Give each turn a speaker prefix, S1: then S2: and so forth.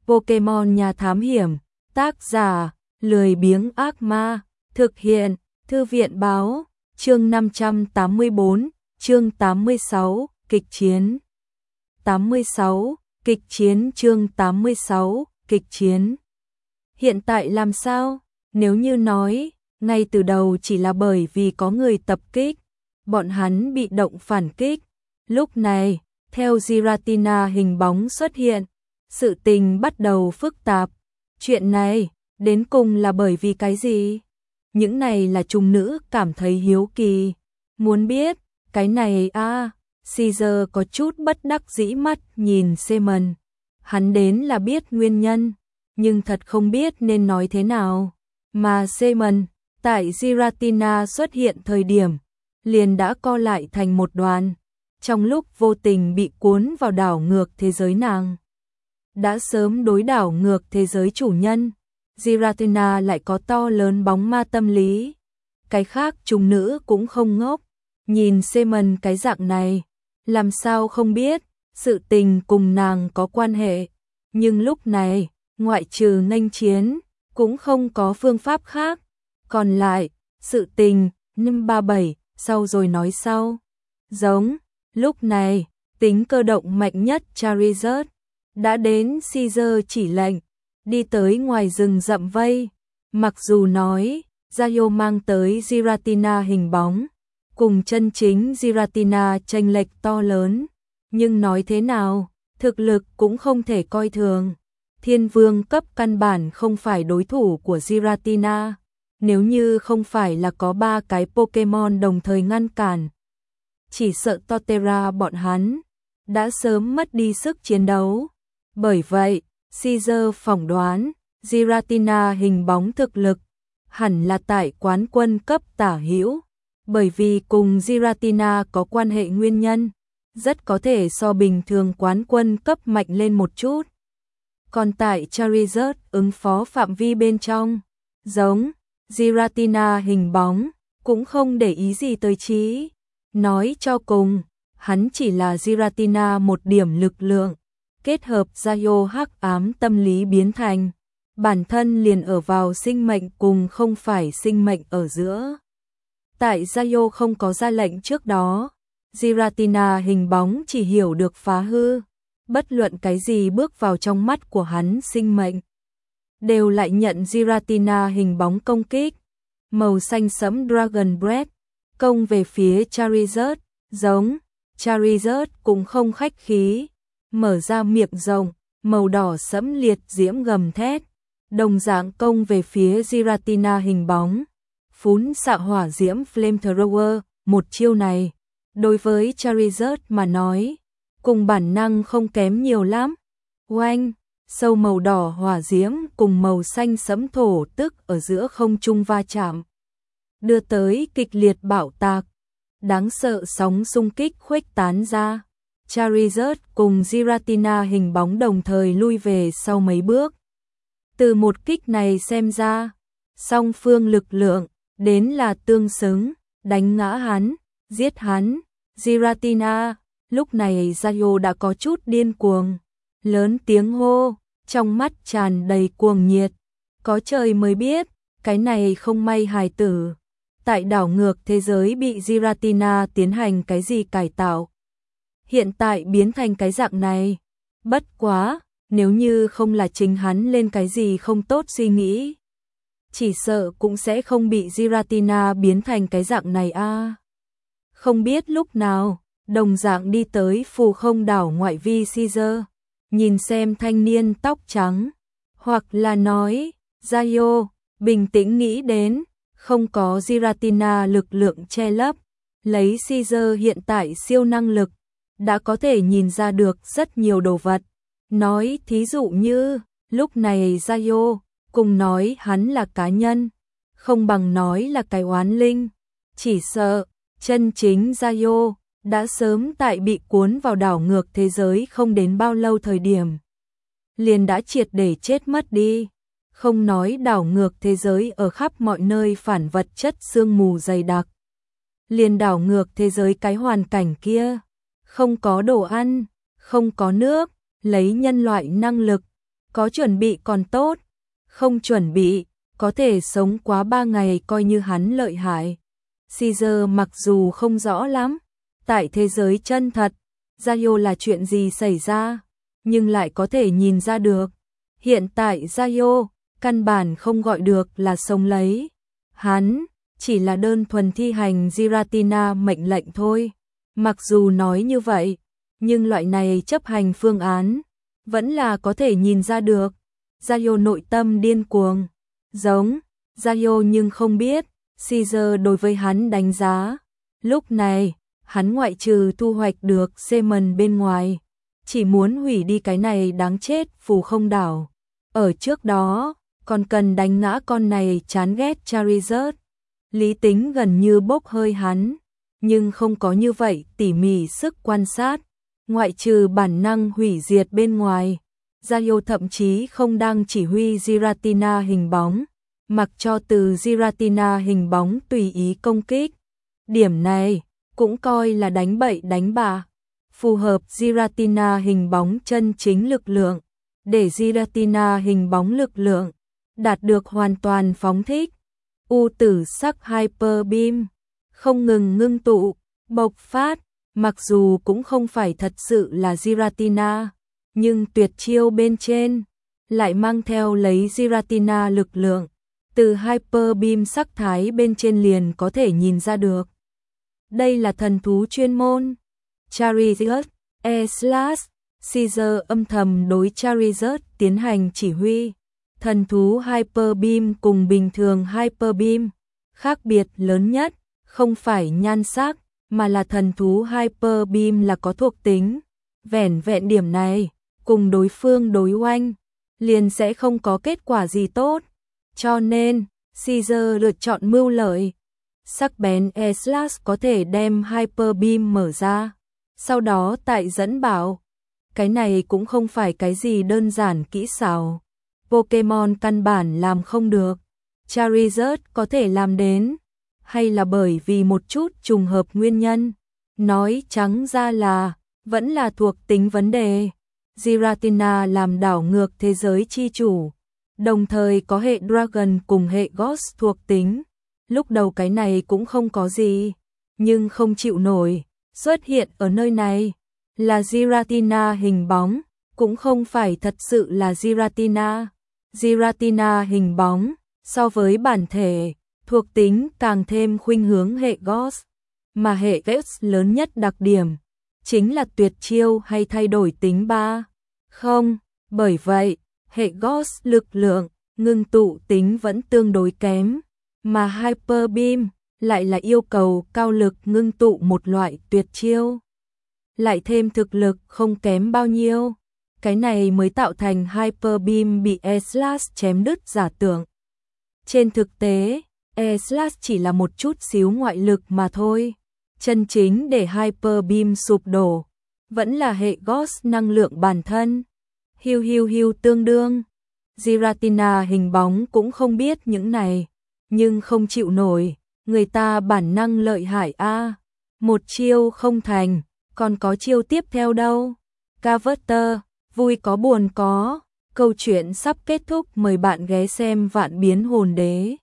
S1: Pokemon Nhà Thám Hiểm, tác giả, lười biếng ác ma, thực hiện, Thư viện báo, chương 584, chương 86, kịch chiến. 86, kịch chiến chương 86, kịch chiến. Hiện tại làm sao? Nếu như nói, ngay từ đầu chỉ là bởi vì có người tập kích, bọn hắn bị động phản kích. Lúc này, theo Giratina hình bóng xuất hiện, sự tình bắt đầu phức tạp. Chuyện này, đến cùng là bởi vì cái gì? Những này là trùng nữ cảm thấy hiếu kỳ. Muốn biết, cái này Caesar có chút bất đắc dĩ mắt nhìn Simon. Hắn đến là biết nguyên nhân, nhưng thật không biết nên nói thế nào. Mà Simon, tại Giratina xuất hiện thời điểm, liền đã co lại thành một đoàn. Trong lúc vô tình bị cuốn vào đảo ngược thế giới nàng. Đã sớm đối đảo ngược thế giới chủ nhân, Giratina lại có to lớn bóng ma tâm lý. Cái khác trùng nữ cũng không ngốc, nhìn Simon cái dạng này, làm sao không biết, sự tình cùng nàng có quan hệ. Nhưng lúc này, ngoại trừ nghênh chiến, cũng không có phương pháp khác. Còn lại, sự tình, 537, sau rồi nói sau. Giống, lúc này, tính cơ động mạnh nhất Charizard đã đến Caesar chỉ lệnh, đi tới ngoài rừng rậm vây. Mặc dù nói, Zayo mang tới Giratina hình bóng, cùng chân chính Giratina chênh lệch to lớn, nhưng nói thế nào, thực lực cũng không thể coi thường. Thiên vương cấp căn bản không phải đối thủ của Giratina, nếu như không phải là có 3 cái Pokemon đồng thời ngăn cản. Chỉ sợ Torterra bọn hắn đã sớm mất đi sức chiến đấu. Bởi vậy, Caesar phỏng đoán, Giratina hình bóng thực lực hẳn là tại quán quân cấp tả hữu, bởi vì cùng Giratina có quan hệ nguyên nhân, rất có thể so bình thường quán quân cấp mạnh lên một chút. Còn tại Charizard ứng phó phạm vi bên trong, giống Giratina hình bóng, cũng không để ý gì tới trí. Nói cho cùng, hắn chỉ là Giratina một điểm lực lượng, kết hợp Zayo hắc ám tâm lý biến thành, bản thân liền ở vào sinh mệnh cùng không phải sinh mệnh ở giữa. Tại Zayo không có ra lệnh trước đó, Giratina hình bóng chỉ hiểu được phá hư, bất luận cái gì bước vào trong mắt của hắn sinh mệnh, đều lại nhận Giratina hình bóng công kích. Màu xanh sẫm Dragon Breath công về phía Charizard, giống Charizard cũng không khách khí, mở ra miệng rộng, màu đỏ sẫm liệt diễm gầm thét, đồng dạng công về phía Giratina hình bóng, phún xạ hỏa diễm Flamethrower. Một chiêu này, đối với Charizard mà nói, cùng bản năng không kém nhiều lắm. Oanh, sâu màu đỏ hỏa diễm cùng màu xanh sẫm thổ tức ở giữa không trung va chạm, đưa tới kịch liệt bạo tạc, đáng sợ sóng xung kích khuếch tán ra. Charizard cùng Giratina hình bóng đồng thời lui về sau mấy bước. Từ một kích này xem ra, song phương lực lượng đến là tương xứng, đánh ngã hắn, giết hắn. Giratina, lúc này Zayo đã có chút điên cuồng, lớn tiếng hô, trong mắt tràn đầy cuồng nhiệt. Có trời mới biết, cái này không may hài tử tại đảo ngược thế giới bị Giratina tiến hành cái gì cải tạo, hiện tại biến thành cái dạng này. Bất quá, nếu như không là chính hắn lên cái gì không tốt suy nghĩ, chỉ sợ cũng sẽ không bị Giratina biến thành cái dạng này Không biết lúc nào, đồng dạng đi tới phù không đảo ngoại vi Caesar, nhìn xem thanh niên tóc trắng, hoặc là nói, Zayo, bình tĩnh nghĩ đến, không có Giratina lực lượng che lấp, lấy Caesar hiện tại siêu năng lực, đã có thể nhìn ra được rất nhiều đồ vật. Nói thí dụ như, lúc này Zayo, cùng nói hắn là cá nhân, không bằng nói là cái oán linh. Chỉ sợ, chân chính Zayo, đã sớm tại bị cuốn vào đảo ngược thế giới không đến bao lâu thời điểm, liền đã triệt để chết mất đi. Không nói đảo ngược thế giới ở khắp mọi nơi phản vật chất sương mù dày đặc, liền đảo ngược thế giới cái hoàn cảnh kia, không có đồ ăn, không có nước, lấy nhân loại năng lực, Có chuẩn bị còn tốt, không chuẩn bị, có thể sống quá 3 ngày coi như hắn lợi hại. Caesar mặc dù không rõ lắm, tại thế giới chân thật, Zayo là chuyện gì xảy ra, nhưng lại có thể nhìn ra được. Hiện tại Zayo, căn bản không gọi được là sống lấy. Hắn, chỉ là đơn thuần thi hành Giratina mệnh lệnh thôi. Mặc dù nói như vậy, nhưng loại này chấp hành phương án, vẫn là có thể nhìn ra được. Zayo nội tâm điên cuồng, giống Zayo nhưng không biết, Caesar đối với hắn đánh giá. Lúc này, hắn ngoại trừ thu hoạch được Seaman bên ngoài, chỉ muốn hủy đi cái này đáng chết phù không đảo. Ở trước đó, còn cần đánh ngã con này chán ghét Charizard. Lý tính gần như bốc hơi hắn, nhưng không có như vậy tỉ mỉ sức quan sát, ngoại trừ bản năng hủy diệt bên ngoài. Zayo thậm chí không đang chỉ huy Giratina hình bóng, mặc cho từ Giratina hình bóng tùy ý công kích. Điểm này cũng coi là đánh bậy đánh bạ, phù hợp Giratina hình bóng chân chính lực lượng, để Giratina hình bóng lực lượng đạt được hoàn toàn phóng thích. U tử sắc Hyper Beam không ngừng ngưng tụ, bộc phát, mặc dù cũng không phải thật sự là Giratina, nhưng tuyệt chiêu bên trên lại mang theo lấy Giratina lực lượng, từ Hyper Beam sắc thái bên trên liền có thể nhìn ra được. Đây là thần thú chuyên môn. Charizard, E/Slash, Caesar âm thầm đối Charizard tiến hành chỉ huy. Thần thú Hyper Beam cùng bình thường Hyper Beam, khác biệt lớn nhất không phải nhan sắc, mà là thần thú Hyper Beam là có thuộc tính. Vẻn vẹn điểm này, cùng đối phương đối oanh, liền sẽ không có kết quả gì tốt. Cho nên, Caesar lựa chọn mưu lợi. Sắc bén E/Slash có thể đem Hyper Beam mở ra, sau đó tại dẫn bảo. Cái này cũng không phải cái gì đơn giản kỹ xảo. Pokemon căn bản làm không được. Charizard có thể làm đến, hay là bởi vì một chút trùng hợp nguyên nhân. Nói trắng ra là, vẫn là thuộc tính vấn đề. Giratina làm đảo ngược thế giới chi chủ, đồng thời có hệ Dragon cùng hệ Ghost thuộc tính. Lúc đầu cái này cũng không có gì, nhưng không chịu nổi, xuất hiện ở nơi này là Giratina hình bóng, cũng không phải thật sự là Giratina. Giratina hình bóng, so với bản thể, thuộc tính càng thêm khuynh hướng hệ Ghost, mà hệ Ghost lớn nhất đặc điểm chính là tuyệt chiêu hay thay đổi tính 3. Không, bởi vậy, hệ Ghost lực lượng, ngưng tụ tính vẫn tương đối kém, mà Hyper Beam lại là yêu cầu cao lực ngưng tụ một loại tuyệt chiêu. Lại thêm thực lực không kém bao nhiêu, cái này mới tạo thành Hyper Beam bị E/Slash chém đứt giả tưởng. Trên thực tế, E/Slash chỉ là một chút xíu ngoại lực mà thôi. Chân chính để Hyper Beam sụp đổ, vẫn là hệ Ghost năng lượng bản thân. Hiu tương đương. Giratina hình bóng cũng không biết những này, nhưng không chịu nổi, người ta bản năng lợi hại a. Một chiêu không thành, còn có chiêu tiếp theo đâu. Cavater, vui có buồn có. Câu chuyện sắp kết thúc, mời bạn ghé xem Vạn Biến Hồn Đế.